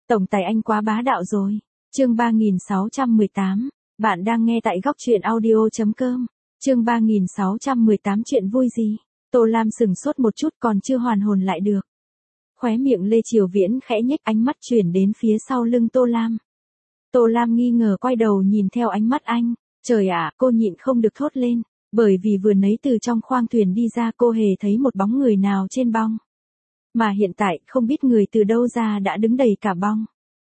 Tổng tài anh quá bá đạo rồi. Chương 3618. Bạn đang nghe tại góc truyện audio.com. Chương 3618 chuyện vui gì? Tô Lam sững sốt một chút còn chưa hoàn hồn lại được. Khóe miệng Lê Triều Viễn khẽ nhếch, ánh mắt chuyển đến phía sau lưng Tô Lam. Tô Lam nghi ngờ quay đầu nhìn theo ánh mắt anh. Trời ạ, cô nhịn không được thốt lên. Bởi vì vừa nãy từ trong khoang thuyền đi ra cô hề thấy một bóng người nào trên bong. Mà hiện tại không biết người từ đâu ra đã đứng đầy cả bong.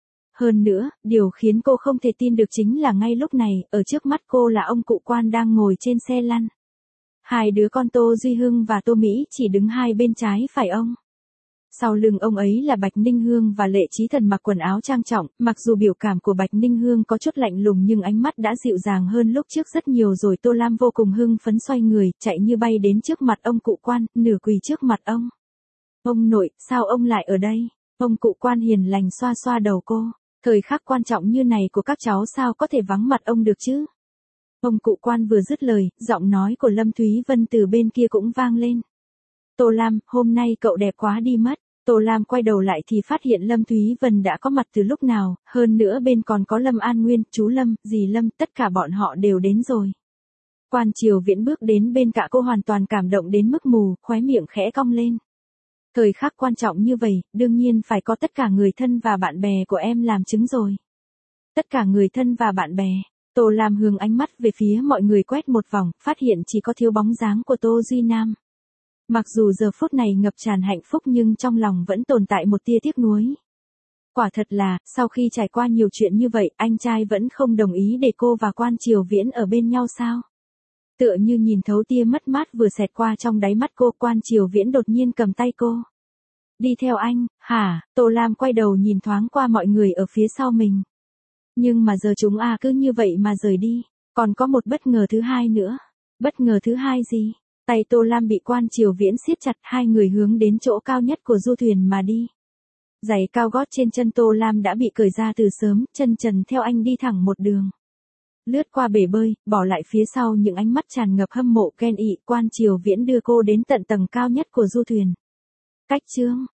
Hơn nữa, điều khiến cô không thể tin được chính là ngay lúc này, ở trước mắt cô là ông cụ Quan đang ngồi trên xe lăn. Hai đứa con Tô Duy Hưng và Tô Mỹ chỉ đứng hai bên trái phải ông. Sau lưng ông ấy là Bạch Ninh Hương và Lệ Chí Thần mặc quần áo trang trọng, mặc dù biểu cảm của Bạch Ninh Hương có chút lạnh lùng nhưng ánh mắt đã dịu dàng hơn lúc trước rất nhiều rồi. Tô Lam vô cùng hưng phấn xoay người, chạy như bay đến trước mặt ông cụ Quan, nửa quỳ trước mặt ông. Ông nội, sao ông lại ở đây? Ông cụ Quan hiền lành xoa xoa đầu cô. Thời khắc quan trọng như này của các cháu sao có thể vắng mặt ông được chứ? Ông cụ Quan vừa dứt lời, giọng nói của Lâm Thúy Vân từ bên kia cũng vang lên. Tô Lam, hôm nay cậu đẹp quá đi mất. Tô Lam quay đầu lại thì phát hiện Lâm Thúy Vân đã có mặt từ lúc nào, hơn nữa bên còn có Lâm An Nguyên, chú Lâm, dì Lâm, tất cả bọn họ đều đến rồi. Quan Triều Viễn bước đến bên cạnh cô hoàn toàn cảm động đến mức mù, khóe miệng khẽ cong lên. Thời khắc quan trọng như vậy, đương nhiên phải có tất cả người thân và bạn bè của em làm chứng rồi. Tất cả người thân và bạn bè. Tô Lam hướng ánh mắt về phía mọi người quét một vòng, phát hiện chỉ có thiếu bóng dáng của Tô Duy Nam. Mặc dù giờ phút này ngập tràn hạnh phúc nhưng trong lòng vẫn tồn tại một tia tiếc nuối. Quả thật là, sau khi trải qua nhiều chuyện như vậy, anh trai vẫn không đồng ý để cô và Quan Triều Viễn ở bên nhau sao? Tựa như nhìn thấu tia mất mát vừa xẹt qua trong đáy mắt cô, Quan Triều Viễn đột nhiên cầm tay cô. Đi theo anh, hả? Tô Lam quay đầu nhìn thoáng qua mọi người ở phía sau mình. Nhưng mà giờ chúng cứ như vậy mà rời đi. Còn có một bất ngờ thứ hai nữa. Bất ngờ thứ hai gì? Tay Tô Lam bị Quan Triều Viễn siết chặt, hai người hướng đến chỗ cao nhất của du thuyền mà đi. Giày cao gót trên chân Tô Lam đã bị cởi ra từ sớm, chân trần theo anh đi thẳng một đường. Lướt qua bể bơi, bỏ lại phía sau những ánh mắt tràn ngập hâm mộ ghen ị, Quan Triều Viễn đưa cô đến tận tầng cao nhất của du thuyền. Cách chương